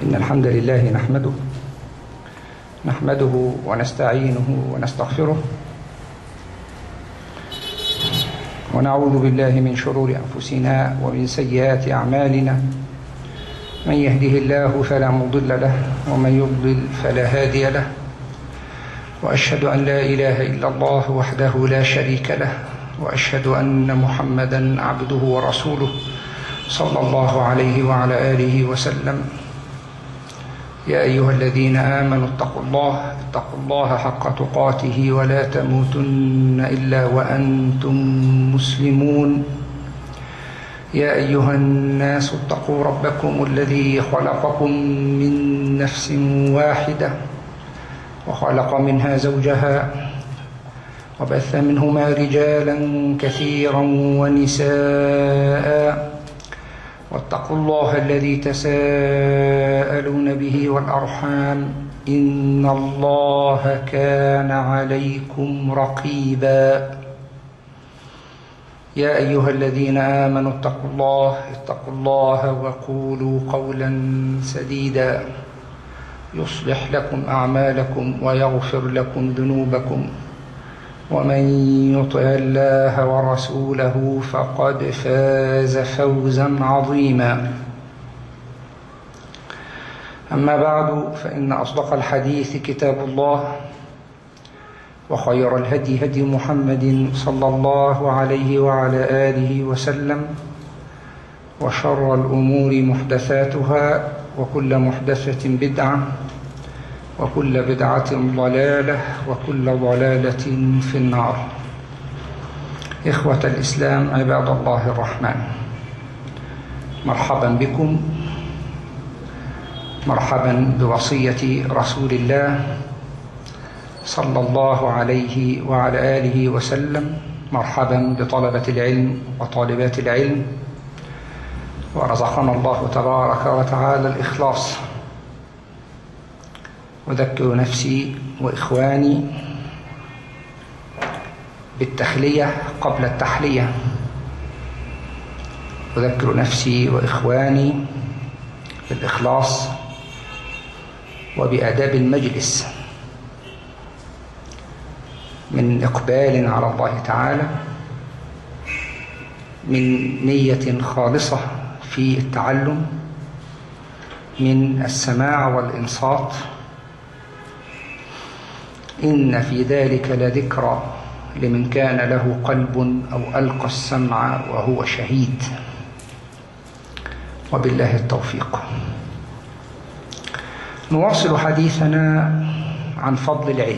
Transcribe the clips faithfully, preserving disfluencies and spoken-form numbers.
إن الحمد لله نحمده نحمده ونستعينه ونستغفره ونعوذ بالله من شرور أنفسنا ومن سيئات أعمالنا. من يهده الله فلا مضل له ومن يضلل فلا هادي له، وأشهد أن لا إله إلا الله وحده لا شريك له، وأشهد أن محمدا عبده ورسوله صلى الله عليه وعلى آله وسلم. يا أيها الذين آمنوا اتقوا الله اتقوا الله حق تقاته ولا تموتن إلا وأنتم مسلمون. يا أيها الناس اتقوا ربكم الذي خلقكم من نفس واحدة وخلق منها زوجها وبث منهما رجالا كثيرا ونساء، واتقوا الله الذي تساءلون به والأرحام إن الله كان عليكم رقيبا. يا أيها الذين آمنوا اتقوا الله اتقوا الله وقولوا قولا سديدا يصلح لكم أعمالكم ويغفر لكم ذنوبكم، ومن يطع الله ورسوله فقد فاز فوزا عظيما. أما بعد، فإن أصدق الحديث كتاب الله، وخير الهدي هدي محمد صلى الله عليه وعلى آله وسلم، وشر الأمور محدثاتها، وكل محدثة بدعة، وكل بدعة ضلالة، وكل ضلالة في النار. إخوة الإسلام عباد الله الرحمن، مرحبا بكم، مرحبا بوصية رسول الله صلى الله عليه وعلى آله وسلم، مرحبا بطلبة العلم وطالبات العلم، ورزقنا الله تبارك وتعالى الإخلاص. أذكر نفسي وإخواني بالتخلية قبل التحلية، أذكر نفسي وإخواني بالإخلاص وبآداب المجلس، من إقبال على الله تعالى، من نية خالصة في التعلم، من السماع والإنصات. إن في ذلك لذكرى لمن كان له قلب أو ألقى السمع وهو شهيد. وبالله التوفيق. نواصل حديثنا عن فضل العلم،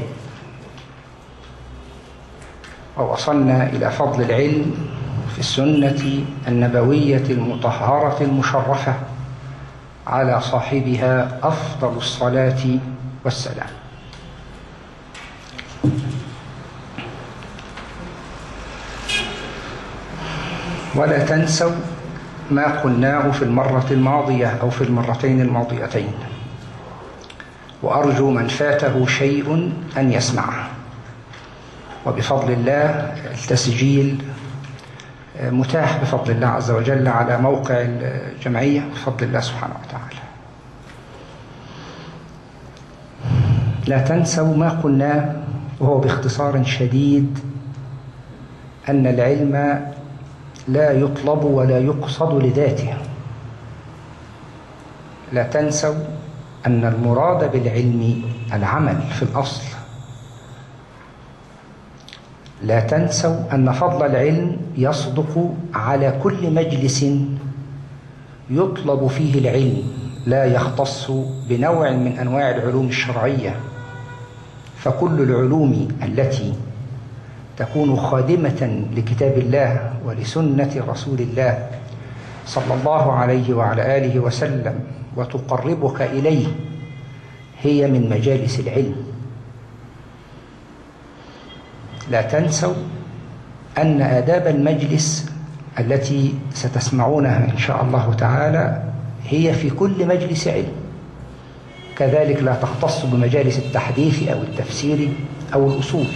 ووصلنا إلى فضل العلم في السنة النبوية المطهرة المشرفة على صاحبها أفضل الصلاة والسلام. ولا تنسوا ما قلناه في المرة الماضية أو في المرتين الماضيتين، وأرجو من فاته شيء أن يسمعه. وبفضل الله التسجيل متاح بفضل الله عز وجل على موقع الجمعية بفضل الله سبحانه وتعالى. لا تنسوا ما قلناه، وهو باختصار شديد أن العلم لا يطلب ولا يقصد لذاته. لا تنسوا أن المراد بالعلم العمل في الأصل. لا تنسوا أن فضل العلم يصدق على كل مجلس يطلب فيه العلم، لا يختص بنوع من أنواع العلوم الشرعية. فكل العلوم التي تكون خادمة لكتاب الله ولسنة رسول الله صلى الله عليه وعلى آله وسلم وتقربك إليه هي من مجالس العلم. لا تنسوا أن آداب المجلس التي ستسمعونها إن شاء الله تعالى هي في كل مجلس علم، كذلك لا تختص بمجالس التحديث أو التفسير أو الأصول.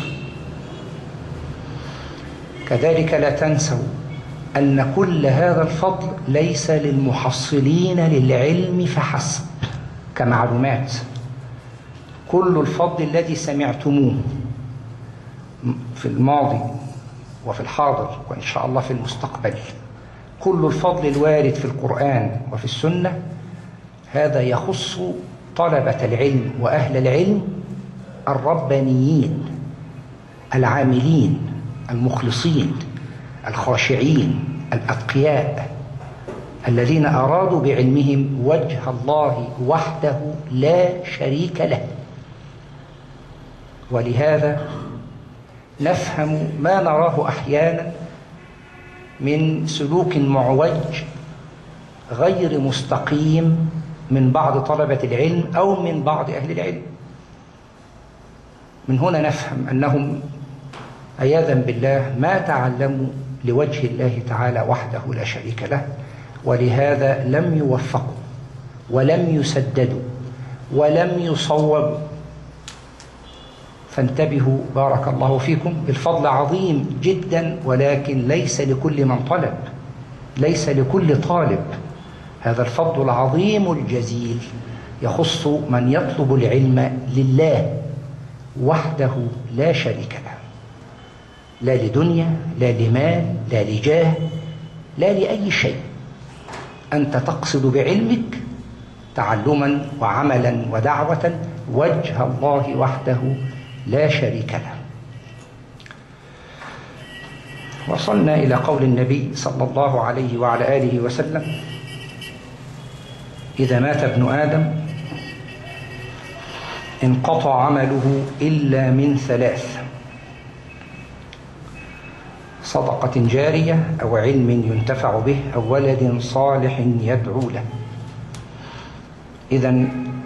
كذلك لا تنسوا أن كل هذا الفضل ليس للمحصلين للعلم فحسب، كمعلومات. كل الفضل الذي سمعتموه في الماضي وفي الحاضر وإن شاء الله في المستقبل، كل الفضل الوارد في القرآن وفي السنة، هذا يخص طلبة العلم وأهل العلم الربانيين العاملين المخلصين الخاشعين الأتقياء، الذين أرادوا بعلمهم وجه الله وحده لا شريك له. ولهذا نفهم ما نراه أحيانا من سلوك معوج غير مستقيم من بعض طلبة العلم أو من بعض أهل العلم. من هنا نفهم أنهم عياذا بالله ما تعلموا لوجه الله تعالى وحده لا شريك له، ولهذا لم يوفقوا ولم يسددوا ولم يصوبوا. فانتبهوا بارك الله فيكم، الفضل عظيم جدا ولكن ليس لكل من طلب، ليس لكل طالب. هذا الفضل العظيم الجزيل يخص من يطلب العلم لله وحده لا شريك له، لا لدنيا لا لمال لا لجاه لا لأي شيء. أنت تقصد بعلمك تعلما وعملا ودعوة وجه الله وحده لا شريك له. وصلنا إلى قول النبي صلى الله عليه وعلى آله وسلم: إذا مات ابن آدم انقطع عمله إلا من ثلاث: صدقة جارية أو علم ينتفع به أو ولد صالح يدعو له. إذن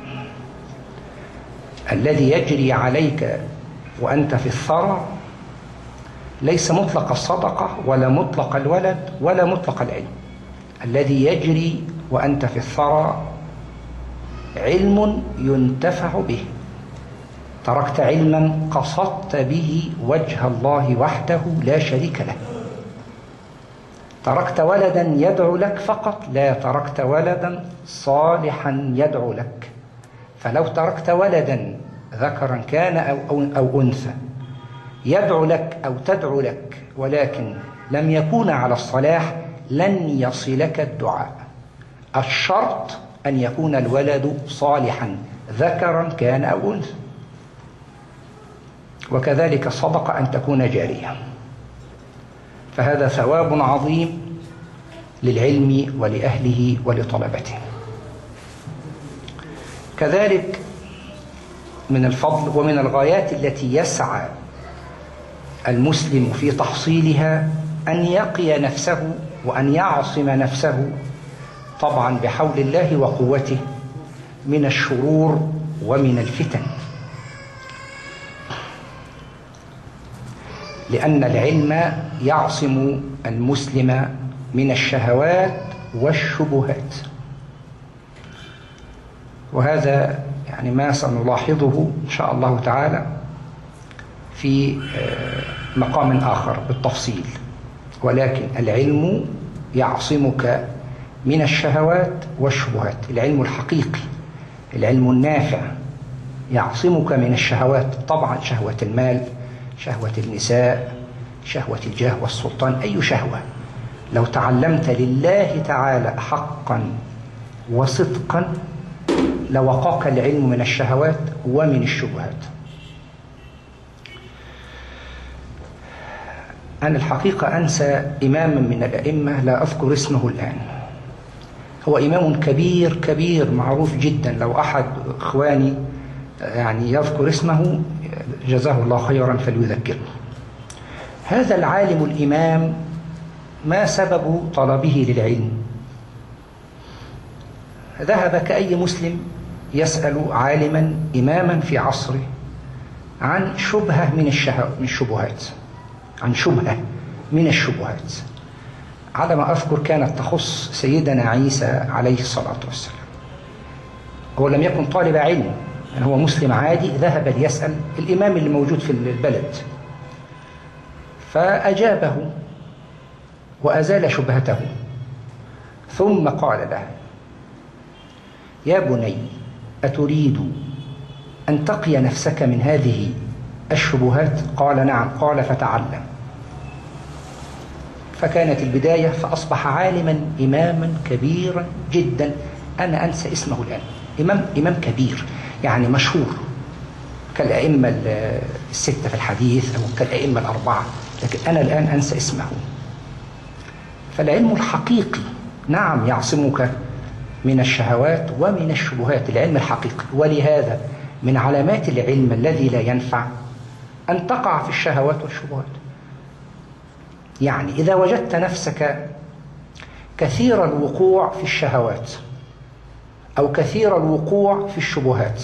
الذي يجري عليك وأنت في الثرى ليس مطلق الصدقة ولا مطلق الولد ولا مطلق العلم. الذي يجري وأنت في الثرى علم ينتفع به، تركت علما قصدت به وجه الله وحده لا شريك له. تركت ولدا يدعو لك فقط، لا تركت ولدا صالحا يدعو لك. فلو تركت ولدا ذكرا كان أو, أو, أو أنثى يدعو لك أو تدعو لك ولكن لم يكون على الصلاح لن يصلك الدعاء. الشرط أن يكون الولد صالحا ذكرا كان أو أنثى. وكذلك الصدقة أن تكون جارية. فهذا ثواب عظيم للعلم ولأهله ولطلبته. كذلك من الفضل ومن الغايات التي يسعى المسلم في تحصيلها أن يقي نفسه وأن يعصم نفسه طبعا بحول الله وقوته من الشرور ومن الفتن، لأن العلم يعصم المسلم من الشهوات والشبهات. وهذا يعني ما سنلاحظه إن شاء الله تعالى في مقام آخر بالتفصيل. ولكن العلم يعصمك من الشهوات والشبهات، العلم الحقيقي العلم النافع يعصمك من الشهوات. طبعا شهوة المال، شهوة النساء، شهوة الجاه والسلطان، أي شهوة لو تعلمت لله تعالى حقا وصدقا لوقاك العلم من الشهوات ومن الشبهات. أنا الحقيقة أنسى إماما من الأئمة لا أذكر اسمه الآن، هو إمام كبير كبير معروف جدا، لو أحد إخواني يعني يذكر اسمه جزاه الله خيرا فليذكره. هذا العالم الإمام ما سبب طلبه للعلم؟ ذهب كأي مسلم يسأل عالما إماما في عصره عن شبهة من الشبهات، عن شبهة من الشبهات على ما أذكر كانت تخص سيدنا عيسى عليه الصلاة والسلام. هو لم يكن طالب علم، يعني هو مسلم عادي ذهب ليسأل الإمام اللي موجود في البلد، فأجابه وأزال شبهته، ثم قال له: يا بني أتريد أن تقي نفسك من هذه الشبهات؟ قال نعم. قال فتعلم. فكانت البداية، فأصبح عالما إماما كبيرا جدا. أنا أنسى اسمه الآن. إمام إمام كبير يعني مشهور كالأئمة الستة في الحديث أو كالأئمة الأربعة، لكن أنا الآن أنسى اسمه. فالعلم الحقيقي نعم يعصمك من الشهوات ومن الشبهات، العلم الحقيقي. ولهذا من علامات العلم الذي لا ينفع أن تقع في الشهوات والشبهات. يعني إذا وجدت نفسك كثير الوقوع في الشهوات أو كثير الوقوع في الشبهات،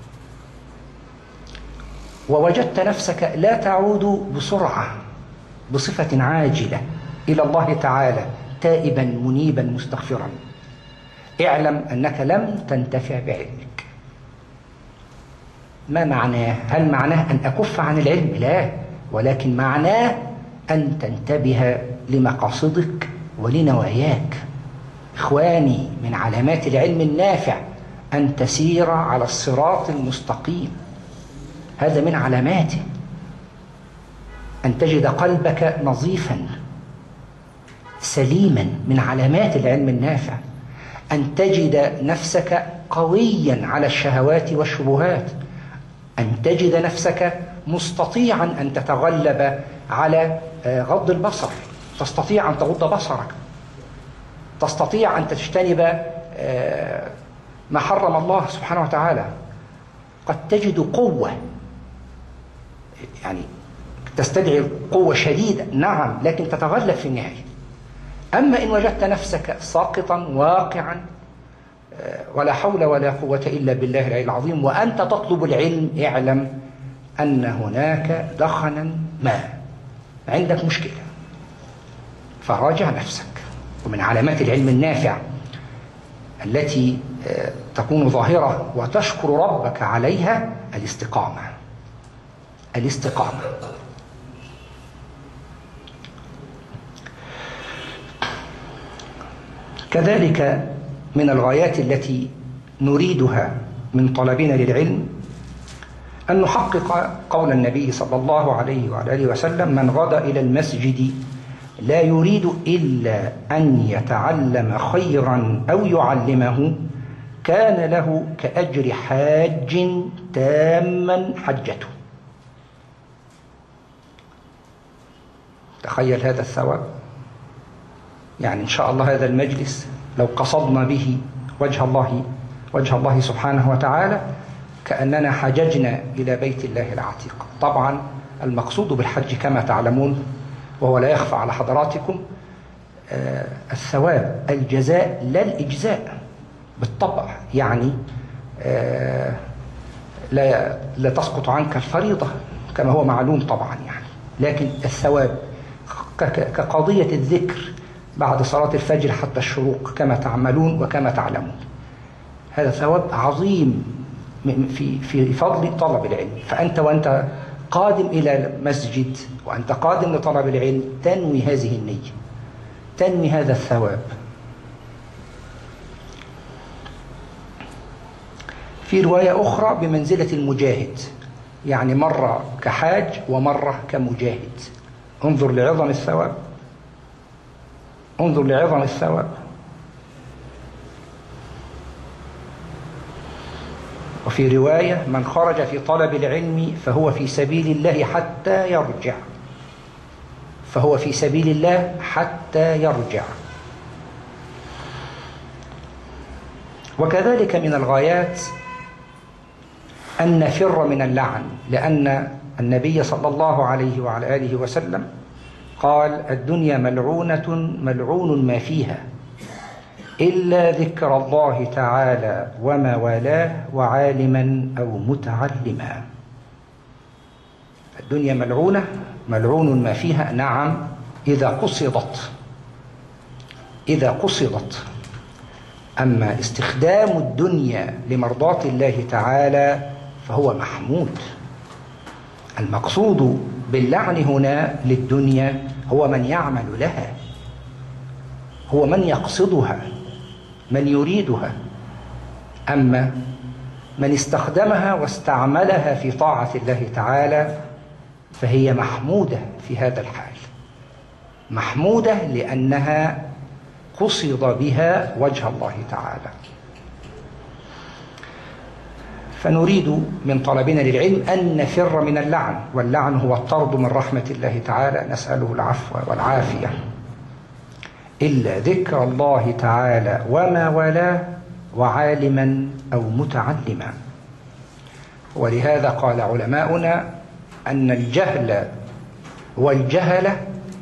ووجدت نفسك لا تعود بسرعة بصفة عاجلة إلى الله تعالى تائبا منيبا مستغفرا، اعلم أنك لم تنتفع بعلمك. ما معناه؟ هل معناه أن أكف عن العلم؟ لا، ولكن معناه أن تنتبه لمقاصدك ولنواياك. إخواني، من علامات العلم النافع أن تسير على الصراط المستقيم، هذا من علاماته. أن تجد قلبك نظيفا سليما، من علامات العلم النافع. أن تجد نفسك قويا على الشهوات والشبهات، أن تجد نفسك مستطيعا أن تتغلب على غض البصر، تستطيع أن تغض بصرك، تستطيع أن تجتنب ما حرم الله سبحانه وتعالى. قد تجد قوة، يعني تستدعي قوة شديدة نعم، لكن تتغلب في النهاية. أما إن وجدت نفسك ساقطا واقعا ولا حول ولا قوة إلا بالله العلي العظيم وأنت تطلب العلم، اعلم أن هناك دخنا ما، عندك مشكلة، فراجع نفسك. ومن علامات العلم النافع التي تكون ظاهرة وتشكر ربك عليها الاستقامة. الاستقامة كذلك من الغايات التي نريدها من طلبنا للعلم أن نحقق قول النبي صلى الله عليه وعلى آله وسلم: من غدا إلى المسجد لا يريد إلا أن يتعلم خيرا أو يعلمه كان له كأجر حاج تاما حجته. تخيل هذا الثواب، يعني إن شاء الله هذا المجلس لو قصدنا به وجه الله وجه الله سبحانه وتعالى كأننا حججنا إلى بيت الله العتيق. طبعا المقصود بالحج كما تعلمون وهو لا يخفى على حضراتكم آه الثواب، الجزاء لا الإجزاء بالطبع، يعني آه لا, لا تسقط عنك الفريضة كما هو معلوم طبعا يعني، لكن الثواب كقضية الذكر بعد صلاة الفجر حتى الشروق كما تعملون وكما تعلمون، هذا ثواب عظيم في في فضل طلب العلم. فأنت وأنت قادم إلى المسجد وأنت قادم لطلب العلم تنوي هذه النية، تنوي هذا الثواب. في رواية أخرى بمنزلة المجاهد، يعني مرة كحاج ومرة كمجاهد. انظر لعظم الثواب، انظر لعظم الثواب. وفي رواية: من خرج في طلب العلم فهو في سبيل الله حتى يرجع، فهو في سبيل الله حتى يرجع. وكذلك من الغايات أن نفر من اللعن، لأن النبي صلى الله عليه وعلى آله وسلم قال: الدنيا ملعونة ملعون ما فيها إلا ذكر الله تعالى وما والاه وعالما أو متعلما. الدنيا ملعونة ملعون ما فيها، نعم، إذا قصدت إذا قصدت أما استخدام الدنيا لمرضاة الله تعالى فهو محمود. المقصود باللعن هنا للدنيا هو من يعمل لها، هو من يقصدها، من يريدها. أما من استخدمها واستعملها في طاعة الله تعالى فهي محمودة في هذا الحال، محمودة لأنها قصد بها وجه الله تعالى. فنريد من طلبنا للعلم أن نفر من اللعن، واللعن هو الطرد من رحمة الله تعالى، نسأله العفو والعافية، إلا ذكر الله تعالى وما والاه وعالما أو متعلما. ولهذا قال علماؤنا أن الجهل والجهلة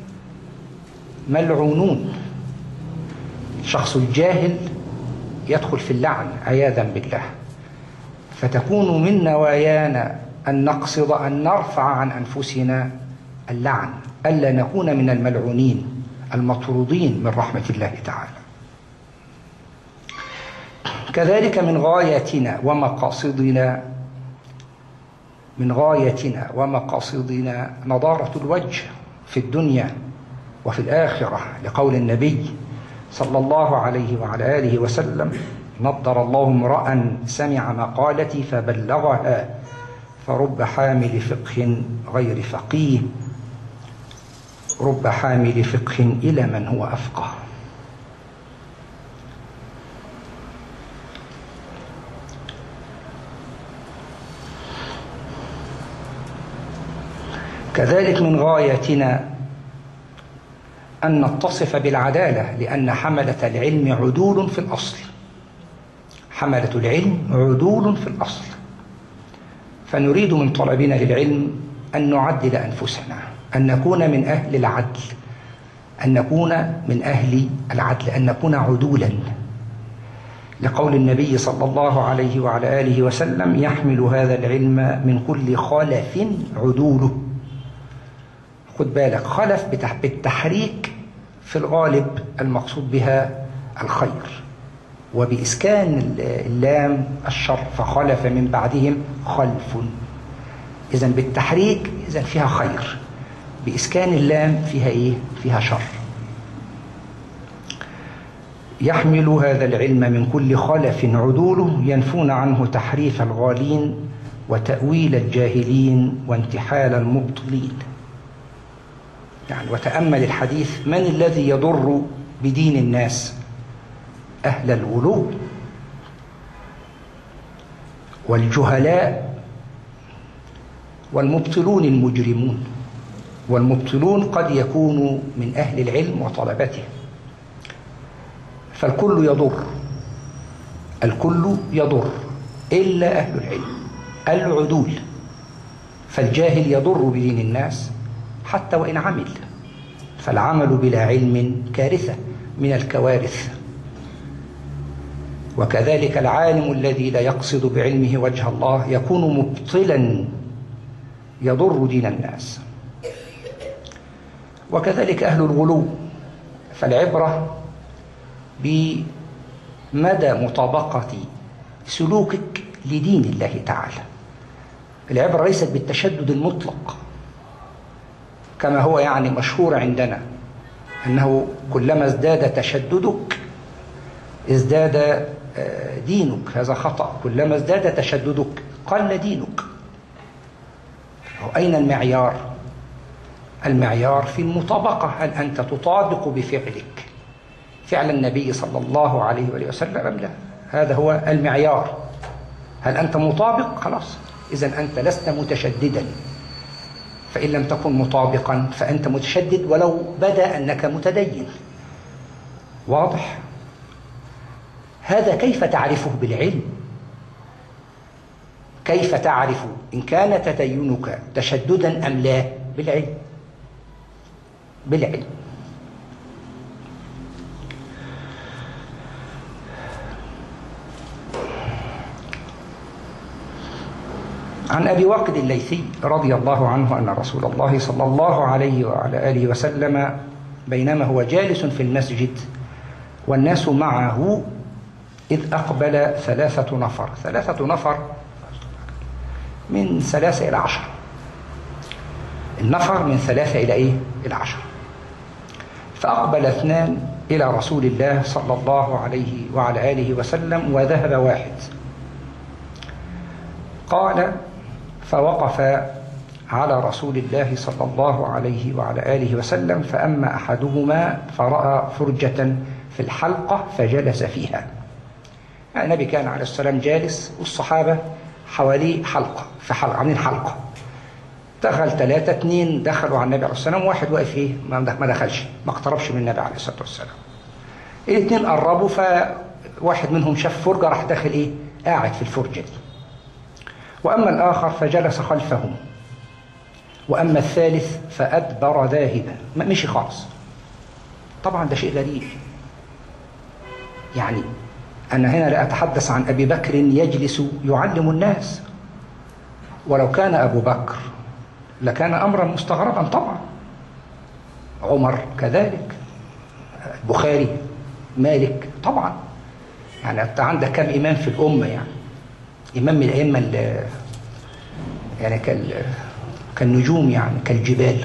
ملعونون. الشخص الجاهل يدخل في اللعن عياذا بالله. فتكون من نوايانا أن نقصد أن نرفع عن أنفسنا اللعن، ألا نكون من الملعونين المطرودين من رحمة الله تعالى. كذلك من غايتنا ومقاصدنا من غايتنا ومقاصدنا نضارة الوجه في الدنيا وفي الآخرة، لقول النبي صلى الله عليه وعلى آله وسلم: نضر الله امرأ سمع مقالتي فبلغها فرب حامل فقه غير فقيه، رب حامل فقه إلى من هو أفقه. كذلك من غايتنا أن نتصف بالعدالة، لأن حملة العلم عدول في الأصل، حملة العلم عدول في الأصل. فنريد من طلبنا للعلم أن نعدل أنفسنا، أن نكون من أهل العدل، أن نكون من أهل العدل، أن نكون عدولا، لقول النبي صلى الله عليه وعلى آله وسلم: يحمل هذا العلم من كل خلف عدوله. خد بالك، خلف بالتحريك في الغالب المقصود بها الخير، وبإسكان اللام الشر، فخلف من بعدهم خلف. إذن بالتحريك إذن فيها خير، بإسكان اللام فيها إيه؟ فيها شر. يحمل هذا العلم من كل خلف عدوله، ينفون عنه تحريف الغالين وتأويل الجاهلين وانتحال المبطلين. يعني وتأمل الحديث: من الذي يضر بدين الناس؟ أهل الغلو والجهلاء والمبطلون المجرمون. والمبطلون قد يكونوا من أهل العلم وطلبته، فالكل يضر، الكل يضر إلا أهل العلم العدول. فالجاهل يضر بدين الناس حتى وإن عمل، فالعمل بلا علم كارثة من الكوارث. وكذلك العالم الذي لا يقصد بعلمه وجه الله يكون مبطلا يضر دين الناس. وكذلك أهل الغلو، فالعبرة بمدى مطابقة سلوكك لدين الله تعالى. العبرة ليست بالتشدد المطلق كما هو يعني مشهور عندنا، أنه كلما ازداد تشددك ازداد دينك. هذا خطأ. كلما ازداد تشددك قل دينك. أين المعيار؟ المعيار في المطابقة. هل أنت تطابق بفعلك فعل النبي صلى الله عليه وآله وسلم أم لا؟ هذا هو المعيار. هل أنت مطابق؟ خلاص، إذن أنت لست متشددا. فإن لم تكن مطابقا فأنت متشدد ولو بدا أنك متدين. واضح؟ هذا كيف تعرفه؟ بالعلم. كيف تعرف إن كان تدينك تشددا أم لا؟ بالعلم. بالعلم. عن أبي واقد الليثي رضي الله عنه أن رسول الله صلى الله عليه وعلى آله وسلم بينما هو جالس في المسجد والناس معه إذ أقبل ثلاثة نفر. ثلاثة نفر من ثلاثة إلى عشر. النفر من ثلاثة إلى إيه؟ إلى عشر. فأقبل اثنان إلى رسول الله صلى الله عليه وعلى آله وسلم وذهب واحد. قال: فوقف على رسول الله صلى الله عليه وعلى آله وسلم، فأما أحدهما فرأى فرجة في الحلقة فجلس فيها. يعني النبي كان عليه السلام جالس والصحابة حواليه حلقة في حلقة، عاملين حلقة. دخل ثلاثة، اثنين دخلوا على النبي عليه السلام، واحد واقف ايه ما دخلش، ما اقتربش من النبي عليه الصلاة والسلام. الاثنين قربوا، فواحد منهم شاف فرجة راح داخل ايه قاعد في الفرجة دي. وأما الآخر فجلس خلفهم، وأما الثالث فأدبر ذاهبا، مشي خالص. طبعا ده شيء غريب. يعني أنا هنا لا أتحدث عن أبي بكر يجلس يعلم الناس، ولو كان أبو بكر لكان أمرا مستغربا طبعا. عمر كذلك، البخاري، مالك طبعا. يعني أنت عندك كم إمام في الأمة؟ يعني إمام من الأئمة يعني كال كالنجوم، يعني كالجبال.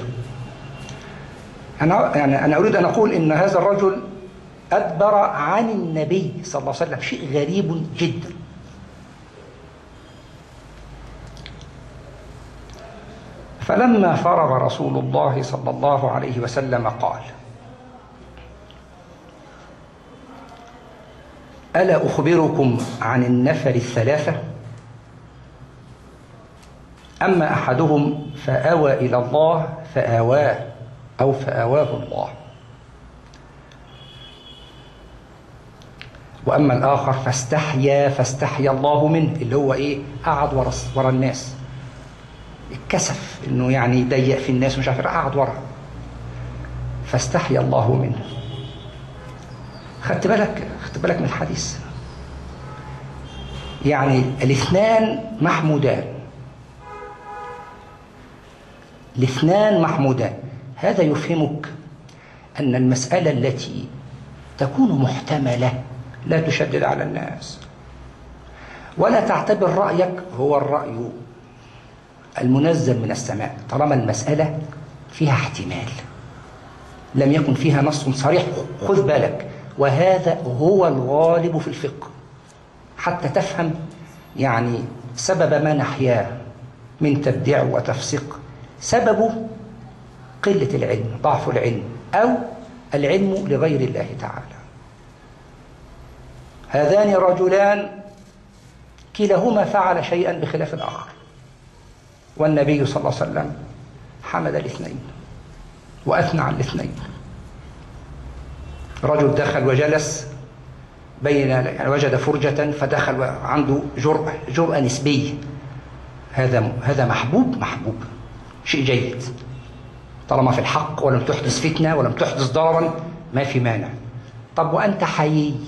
أنا يعني أنا أريد أن أقول إن هذا الرجل أدبر عن النبي صلى الله عليه وسلم، شيء غريب جدا. فلما فرغ رسول الله صلى الله عليه وسلم قال: ألا أخبركم عن النفر الثلاثة؟ أما أحدهم فآوى إلى الله فآواه أو فآواه الله، وأما الآخر فاستحيا فاستحيا الله منه، اللي هو إيه قعد ورا ورا الناس، اتكسف إنه يعني يضيق في الناس ومش عارف، قعد ورا فاستحيا الله منه. خدت بالك خدت بالك من الحديث؟ يعني الاثنان محمودان، الاثنان محمودان. هذا يفهمك أن المسألة التي تكون محتملة لا تشدد على الناس، ولا تعتبر رأيك هو الرأي المنزل من السماء، طالما المسألة فيها احتمال لم يكن فيها نص صريح. خذ بالك، وهذا هو الغالب في الفقه، حتى تفهم يعني سبب ما نحياه من تبديع وتفسيق، سببه قلة العلم، ضعف العلم، أو العلم لغير الله تعالى. هذان رجلان كلاهما فعل شيئا بخلاف الآخر، والنبي صلى الله عليه وسلم حمد الاثنين وأثنى على الاثنين. رجل دخل وجلس بين، يعني وجد فرجة فدخل عنده جرأة جرأة نسبية، هذا هذا محبوب محبوب شيء جيد طالما في الحق ولم تحدث فتنة ولم تحدث ضررا، ما في مانع. طب وأنت حيي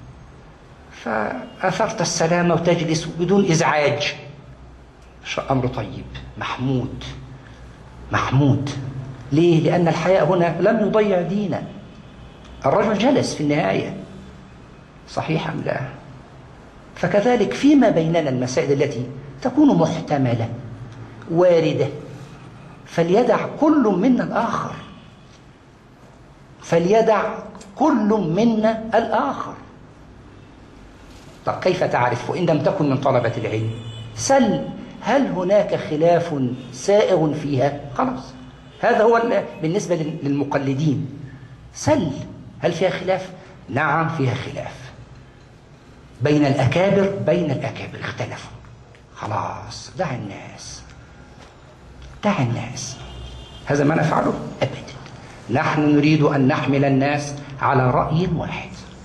فأثرت السلامة وتجلس بدون إزعاج، أمر طيب محمود محمود. ليه؟ لأن الحياء هنا لم يضيع دينا، الرجل جلس في النهاية، صحيح أم لا؟ فكذلك فيما بيننا المسائل التي تكون محتملة واردة، فليدع كل منا الآخر، فليدع كل منا الآخر. طب كيف تعرف وإن لم تكن من طلبة العلم؟ سل هل هناك خلاف سائغ فيها؟ خلاص، هذا هو بالنسبة للمقلدين. سل هل فيها خلاف؟ نعم فيها خلاف بين الأكابر، بين الأكابر اختلفوا، خلاص دع الناس دع الناس. هذا ما نفعله أبدا. نحن نريد أن نحمل الناس على رأي واحد،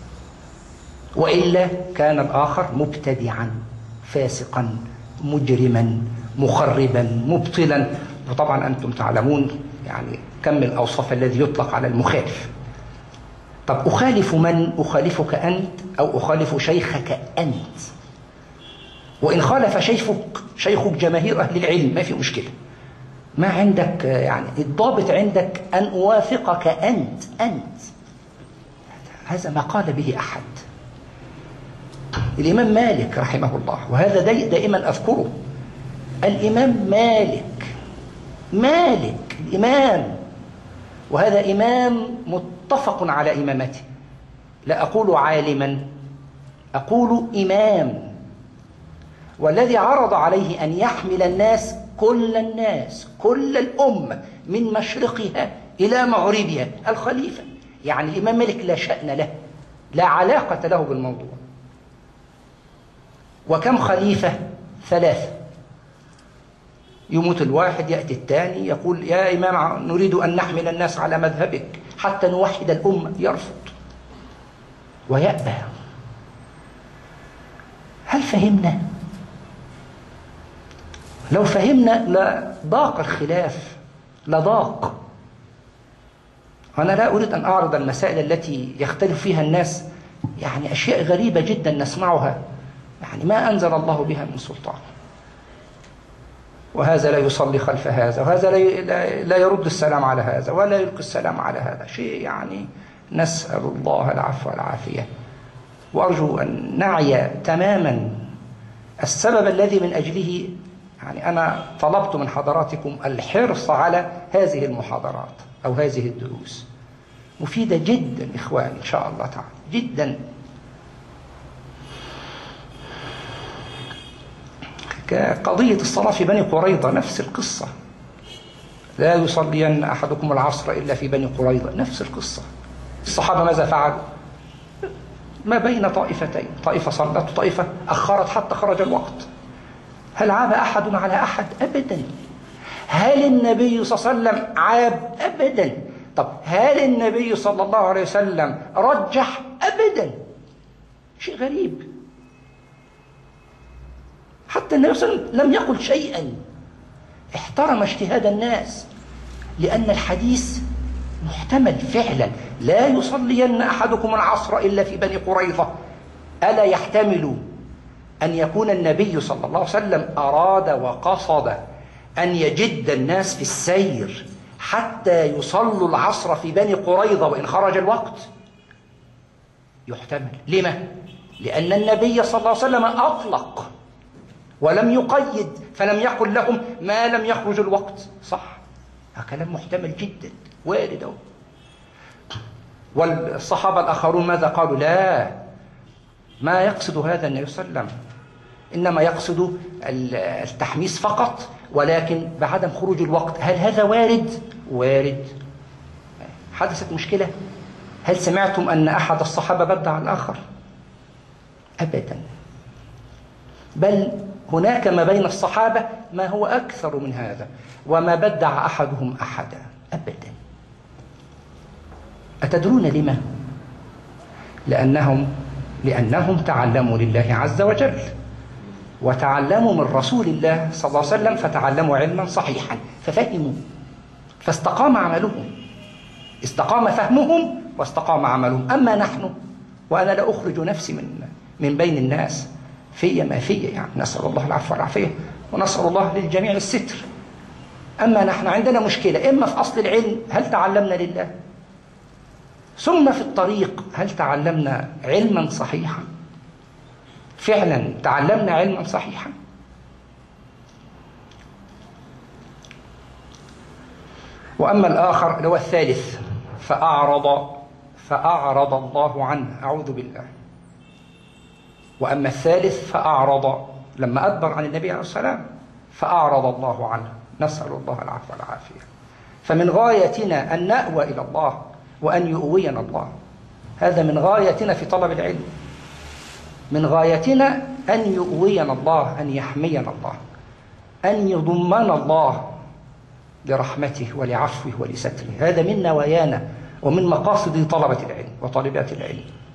وإلا كان الآخر مبتدعا فاسقا مجرما مخربا مبطلا. وطبعا أنتم تعلمون يعني كم الأوصاف الذي يطلق على المخالف. طب أخالف من؟ أخالفك أنت أو أخالف شيخك أنت، وإن خالف شيخك شيخك جماهير أهل العلم ما في مشكلة، ما عندك يعني الضابط عندك أن أوافقك أنت أنت هذا ما قال به أحد. الإمام مالك رحمه الله، وهذا دائما أذكره، الإمام مالك مالك الإمام، وهذا إمام متفق على إمامته، لا أقول عالما، أقول إمام. والذي عرض عليه أن يحمل الناس، كل الناس، كل الأمة من مشرقها إلى مغربها، الخليفة. يعني الإمام مالك لا شأن له، لا علاقة له بالموضوع. وكم خليفة؟ ثلاثة. يموت الواحد يأتي الثاني يقول يا إمام نريد أن نحمل الناس على مذهبك حتى نوحد الأمة، يرفض ويأبى. هل فهمنا؟ لو فهمنا لضاق الخلاف، لضاق. أنا لا أريد أن أعرض المسائل التي يختلف فيها الناس، يعني أشياء غريبة جدا نسمعها، يعني ما أنزل الله بها من سلطان. وهذا لا يصلي خلف هذا، وهذا لا يرد السلام على هذا، ولا يلقي السلام على هذا، شيء يعني نسأل الله العفو والعافية. وأرجو أن نعي تماما السبب الذي من أجله يعني أنا طلبت من حضراتكم الحرص على هذه المحاضرات أو هذه الدروس. مفيدة جدا إخواني إن شاء الله تعالى، جدا. كقضية الصلاة في بني قريظة نفس القصة، لا يصلين أحدكم العصر إلا في بني قريظة، نفس القصة. الصحابة ماذا فعلوا؟ ما بين طائفتين، طائفة صلت وطائفة أخرت حتى خرج الوقت. هل عاب أحد على أحد؟ أبدا. هل النبي صلى الله عليه وسلم عاب؟ أبدا. طب هل النبي صلى الله عليه وسلم رجح؟ أبدا. شيء غريب. حتى النبي صلى الله عليه وسلم لم يقل شيئا، احترم اجتهاد الناس، لأن الحديث محتمل فعلا. لا يصلين أحدكم العصر إلا في بني قريظة. ألا يحتمل أن يكون النبي صلى الله عليه وسلم أراد وقصد أن يجد الناس في السير حتى يصلوا العصر في بني قريظة وإن خرج الوقت؟ يحتمل. لما؟ لأن النبي صلى الله عليه وسلم أطلق ولم يقيد، فلم يقل لهم ما لم يخرج الوقت. صح؟ كلام محتمل جدا، وارد أهو. والصحابة الآخرون ماذا قالوا؟ لا، ما يقصد هذا النبي صلى الله عليه وسلم، إنما يقصد التحميس فقط، ولكن بعدم خروج الوقت. هل هذا وارد؟ وارد. حدثت مشكلة؟ هل سمعتم أن أحد الصحابة بدع الآخر؟ أبدا. بل هناك ما بين الصحابة ما هو أكثر من هذا، وما بدع أحدهم أحدا أبدا. أتدرون لما؟ لأنهم لأنهم تعلموا لله عز وجل، وتعلموا من رسول الله صلى الله عليه وسلم، فتعلموا علما صحيحا، ففهموا، فاستقام عملهم، استقام فهمهم واستقام عملهم. أما نحن، وأنا لا أخرج نفسي من من بين الناس، في ما في، يعني نسأل الله العفو والعافية، ونسأل الله للجميع الستر. أما نحن عندنا مشكلة، إما في أصل العلم هل تعلمنا لله، ثم في الطريق هل تعلمنا علما صحيحا، فعلا تعلمنا علما صحيحا. وأما الآخر اللي هو الثالث، فأعرض فأعرض الله عنه، أعوذ بالله. وأما الثالث فأعرض، لما أدبر عن النبي عليه السلام فأعرض الله عنه، نسأل الله العفو والعافية. فمن غايتنا أن نأوى إلى الله وأن يؤوينا الله، هذا من غايتنا في طلب العلم. من غايتنا أن يؤوينا الله، أن يحمينا الله، أن يضمنا الله لرحمته ولعفوه ولستره. هذا من نوايانا ومن مقاصد طلبة العلم وطالبات العلم.